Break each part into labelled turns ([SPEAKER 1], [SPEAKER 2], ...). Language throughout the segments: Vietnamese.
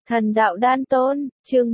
[SPEAKER 1] Thần đạo đan tôn, chương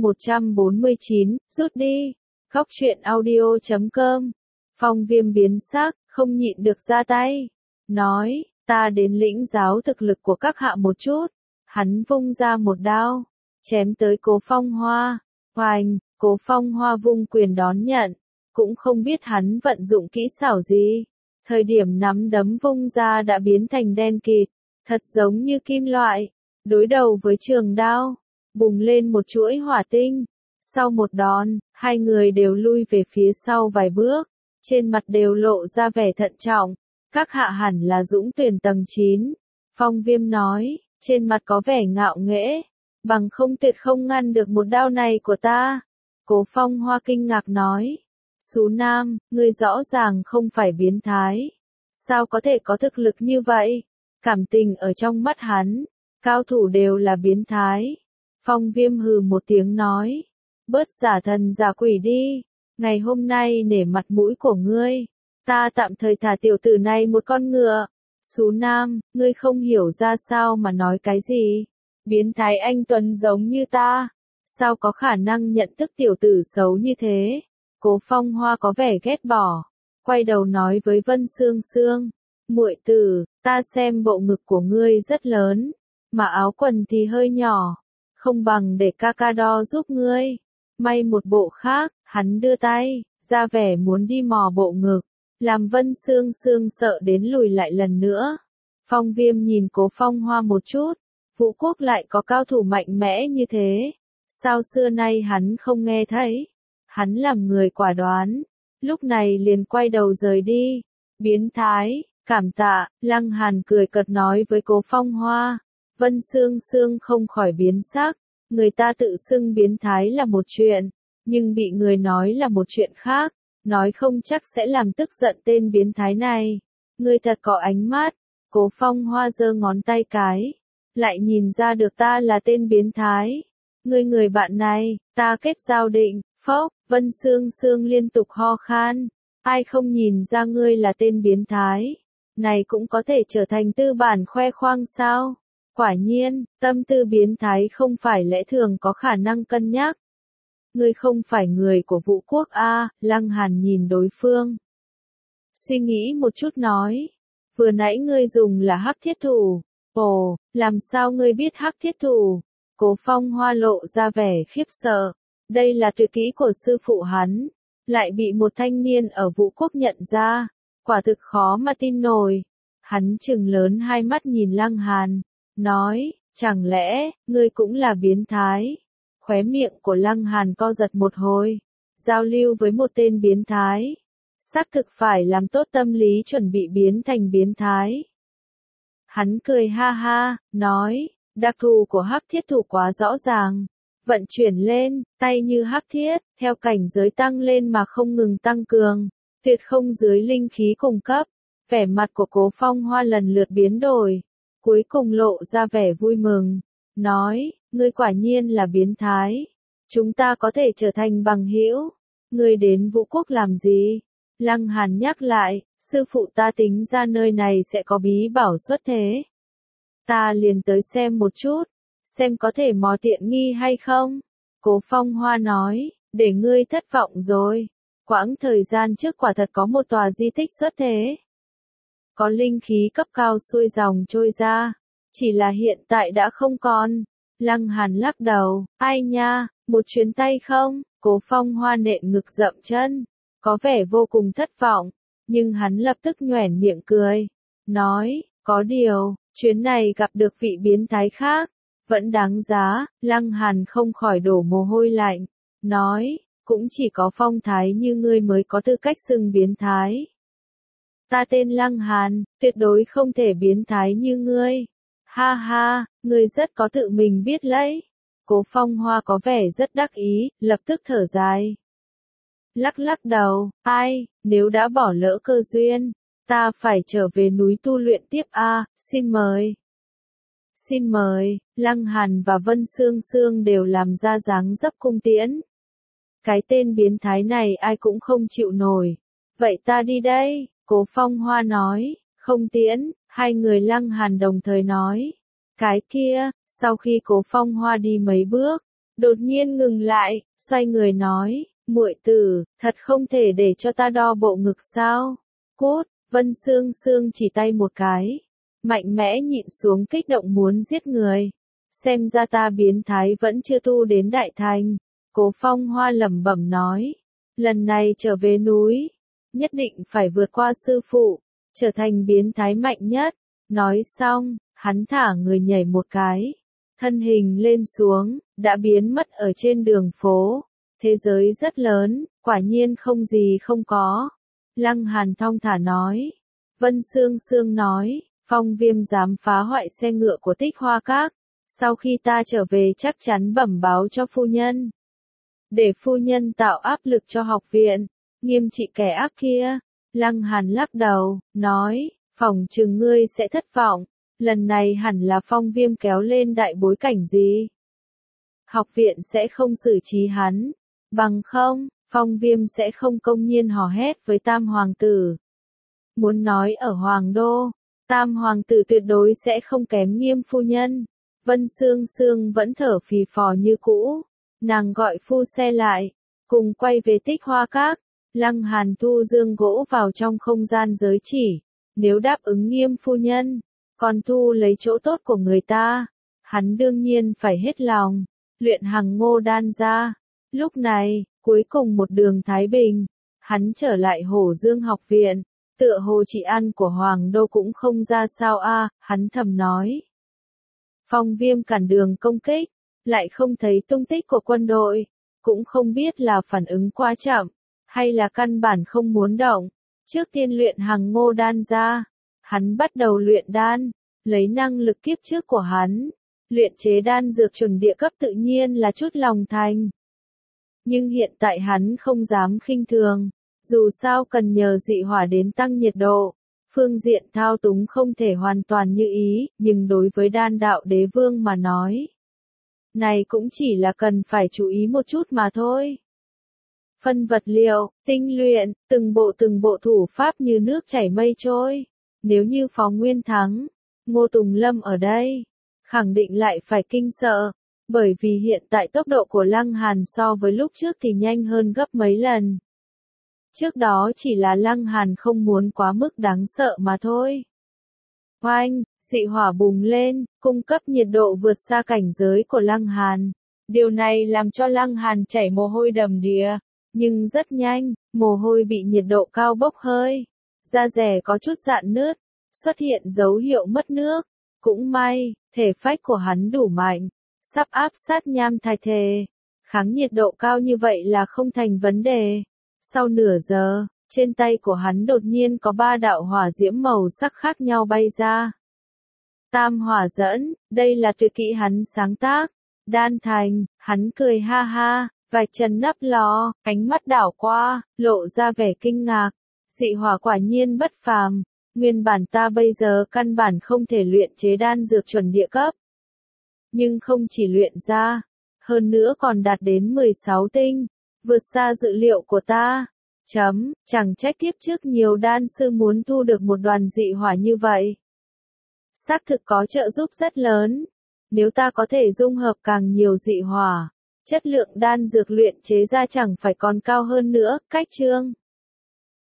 [SPEAKER 1] 149, rút đi. Góc truyện audio.com. Phong Viêm biến sắc, không nhịn được ra tay. Nói, ta đến lĩnh giáo thực lực của các hạ một chút. Hắn vung ra một đao, chém tới Cố Phong Hoa. Hoành, Cố Phong Hoa vung quyền đón nhận. Cũng không biết hắn vận dụng kỹ xảo gì. Thời điểm nắm đấm vung ra đã biến thành đen kịt, thật giống như kim loại. Đối đầu với trường đao, bùng lên một chuỗi hỏa tinh. Sau một đòn, hai người đều lui về phía sau vài bước, trên mặt đều lộ ra vẻ thận trọng. Các hạ hẳn là Dũng Tuyển tầng 9. Phong Viêm nói, trên mặt có vẻ ngạo nghễ, bằng không tuyệt không ngăn được một đao này của ta. Cố Phong Hoa kinh ngạc nói, Sú Nam, ngươi rõ ràng không phải biến thái. Sao có thể có thực lực như vậy? Cảm tình ở trong mắt hắn, cao thủ đều là biến thái. Phong Viêm hừ một tiếng nói, bớt giả thần giả quỷ đi. Ngày hôm nay nể mặt mũi của ngươi, ta tạm thời thả tiểu tử này một con ngựa. Sú Nam, ngươi không hiểu ra sao mà nói cái gì? Biến thái anh tuấn giống như ta, sao có khả năng nhận thức tiểu tử xấu như thế? Cố Phong Hoa có vẻ ghét bỏ, quay đầu nói với Vân Sương Sương, muội tử, ta xem bộ ngực của ngươi rất lớn, mà áo quần thì hơi nhỏ, không bằng để ca ca đo giúp ngươi. May một bộ khác, hắn đưa tay, ra vẻ muốn đi mò bộ ngực, làm Vân Sương Sương sợ đến lùi lại lần nữa. Phong Viêm nhìn Cố Phong Hoa một chút, Vũ Quốc lại có cao thủ mạnh mẽ như thế, sao xưa nay hắn không nghe thấy? Hắn làm người quả đoán, lúc này liền quay đầu rời đi. Biến thái, cảm tạ, Lăng Hàn cười cợt nói với Cố Phong Hoa. Vân Sương Sương không khỏi biến sắc, người ta tự xưng biến thái là một chuyện, nhưng bị người nói là một chuyện khác, nói không chắc sẽ làm tức giận tên biến thái này. Ngươi thật có ánh mắt. Cố Phong Hoa giơ ngón tay cái, lại nhìn ra được ta là tên biến thái. Người bạn này, ta kết giao định. Phốc, Vân Sương Sương liên tục ho khan, ai không nhìn ra ngươi là tên biến thái, này cũng có thể trở thành tư bản khoe khoang sao? Quả nhiên, tâm tư biến thái không phải lẽ thường có khả năng cân nhắc. Ngươi không phải người của Vũ Quốc a? Lăng Hàn nhìn đối phương, suy nghĩ một chút nói, vừa nãy ngươi dùng là hắc thiết thủ. Ồ, làm sao ngươi biết hắc thiết thủ? Cố Phong Hoa lộ ra vẻ khiếp sợ. Đây là tuyệt kỹ của sư phụ hắn, lại bị một thanh niên ở Vũ Quốc nhận ra, quả thực khó mà tin nổi. Hắn trừng lớn hai mắt nhìn Lăng Hàn, nói, chẳng lẽ, ngươi cũng là biến thái? Khóe miệng của Lăng Hàn co giật một hồi, giao lưu với một tên biến thái, xác thực phải làm tốt tâm lý chuẩn bị biến thành biến thái. Hắn cười ha ha, nói, đặc thù của hắc thiết thủ quá rõ ràng. Vận chuyển lên, tay như hắc thiết, theo cảnh giới tăng lên mà không ngừng tăng cường, tuyệt không dưới linh khí cùng cấp. Vẻ mặt của Cố Phong Hoa lần lượt biến đổi, cuối cùng lộ ra vẻ vui mừng, nói, ngươi quả nhiên là biến thái, chúng ta có thể trở thành bằng hữu. Ngươi đến Vũ Quốc làm gì? Lăng Hàn nhắc lại, sư phụ ta tính ra nơi này sẽ có bí bảo xuất thế. Ta liền tới xem một chút, xem có thể mò tiện nghi hay không. Cố Phong Hoa nói, để ngươi thất vọng rồi. Quãng thời gian trước quả thật có một tòa di tích xuất thế, có linh khí cấp cao xuôi dòng trôi ra, chỉ là hiện tại đã không còn. Lăng Hàn lắc đầu, ai nha, một chuyến tay không? Cố Phong Hoa nện ngực dậm chân, có vẻ vô cùng thất vọng, nhưng hắn lập tức nhoẻn miệng cười, nói, có điều, chuyến này gặp được vị biến thái khác, vẫn đáng giá. Lăng Hàn không khỏi đổ mồ hôi lạnh, nói, cũng chỉ có phong thái như ngươi mới có tư cách xưng biến thái. Ta tên Lăng Hàn, tuyệt đối không thể biến thái như ngươi. Ha ha, ngươi rất có tự mình biết lấy. Cố Phong Hoa có vẻ rất đắc ý, lập tức thở dài, lắc lắc đầu, ai, nếu đã bỏ lỡ cơ duyên, ta phải trở về núi tu luyện tiếp a, xin mời. Xin mời, Lăng Hàn và Vân Sương Sương đều làm ra dáng dấp cung tiễn. Cái tên biến thái này ai cũng không chịu nổi. Vậy ta đi đây, Cố Phong Hoa nói, không tiễn. Hai người Lăng Hàn đồng thời nói, cái kia, Sau khi Cố Phong Hoa đi mấy bước, đột nhiên ngừng lại, xoay người nói, muội tử, thật không thể để cho ta đo bộ ngực sao? Cút, Vân Sương Sương chỉ tay một cái, mạnh mẽ nhịn xuống kích động muốn giết người. Xem ra ta biến thái vẫn chưa tu đến đại thành. Cố Phong Hoa lẩm bẩm nói, lần này trở về núi, nhất định phải vượt qua sư phụ, trở thành biến thái mạnh nhất. Nói xong, hắn thả người nhảy một cái, thân hình lên xuống, đã biến mất ở trên đường phố. Thế giới rất lớn, quả nhiên không gì không có. Lăng Hàn thong thả nói. Vân Sương Sương nói, Phong Viêm dám phá hoại xe ngựa của Tích Hoa Các. Sau khi ta trở về chắc chắn bẩm báo cho phu nhân. Để phu nhân tạo áp lực cho học viện, nghiêm trị kẻ ác kia. Lăng Hàn lắc đầu, nói, phỏng chừng ngươi sẽ thất vọng. Lần này hẳn là Phong Viêm kéo lên đại bối cảnh gì? Học viện sẽ không xử trí hắn. Bằng không, Phong Viêm sẽ không công nhiên hò hét với Tam Hoàng tử. Muốn nói ở Hoàng Đô, Tam Hoàng tử tuyệt đối sẽ không kém Nghiêm phu nhân. Vân Sương Sương vẫn thở phì phò như cũ. Nàng gọi phu xe lại, cùng quay về Tích Hoa Các. Lăng Hàn thu dương gỗ vào trong không gian giới chỉ. Nếu đáp ứng Nghiêm phu nhân, còn thu lấy chỗ tốt của người ta, hắn đương nhiên phải hết lòng. Luyện Hằng Ngô đan ra. Lúc này, cuối cùng một đường Thái Bình, hắn trở lại Hổ Dương học viện. Tựa hồ trị an của Hoàng Đô cũng không ra sao a, hắn thầm nói. Phong Viêm cản đường công kích, lại không thấy tung tích của quân đội, cũng không biết là phản ứng quá chậm, hay là căn bản không muốn động. Trước tiên luyện Hằng Ngô đan ra, hắn bắt đầu luyện đan, lấy năng lực kiếp trước của hắn, luyện chế đan dược chuẩn địa cấp tự nhiên là chút lòng thành. Nhưng hiện tại hắn không dám khinh thường, dù sao cần nhờ dị hỏa đến tăng nhiệt độ. Phương diện thao túng không thể hoàn toàn như ý, nhưng đối với đan đạo đế vương mà nói, này cũng chỉ là cần phải chú ý một chút mà thôi. Phân vật liệu, tinh luyện, từng bộ thủ pháp như nước chảy mây trôi. Nếu như Phó Nguyên Thắng, Ngô Tùng Lâm ở đây, khẳng định lại phải kinh sợ, bởi vì hiện tại tốc độ của Lăng Hàn so với lúc trước thì nhanh hơn gấp mấy lần. Trước đó chỉ là Lăng Hàn không muốn quá mức đáng sợ mà thôi. Oanh, dị hỏa bùng lên, cung cấp nhiệt độ vượt xa cảnh giới của Lăng Hàn. Điều này làm cho Lăng Hàn chảy mồ hôi đầm đìa, nhưng rất nhanh, mồ hôi bị nhiệt độ cao bốc hơi. Da dẻ có chút rạn nứt, xuất hiện dấu hiệu mất nước. Cũng may, thể phách của hắn đủ mạnh, sắp áp sát Nham Thạch Thề. Kháng nhiệt độ cao như vậy là không thành vấn đề. Sau nửa giờ, trên tay của hắn đột nhiên có 3 đạo hỏa diễm màu sắc khác nhau bay ra. Tam hỏa dẫn, đây là tuyệt kỹ hắn sáng tác. Đan thành, hắn cười ha ha, vạch trần nắp lò, ánh mắt đảo qua, lộ ra vẻ kinh ngạc. Dị hỏa quả nhiên bất phàm, nguyên bản ta bây giờ căn bản không thể luyện chế đan dược chuẩn địa cấp. Nhưng không chỉ luyện ra, hơn nữa còn đạt đến 16 tinh, vượt xa dự liệu của ta. Chẳng trách kiếp trước nhiều đan sư muốn thu được một đoàn dị hỏa như vậy. Xác thực có trợ giúp rất lớn. Nếu ta có thể dung hợp càng nhiều dị hỏa, chất lượng đan dược luyện chế ra chẳng phải còn cao hơn nữa. Cách chương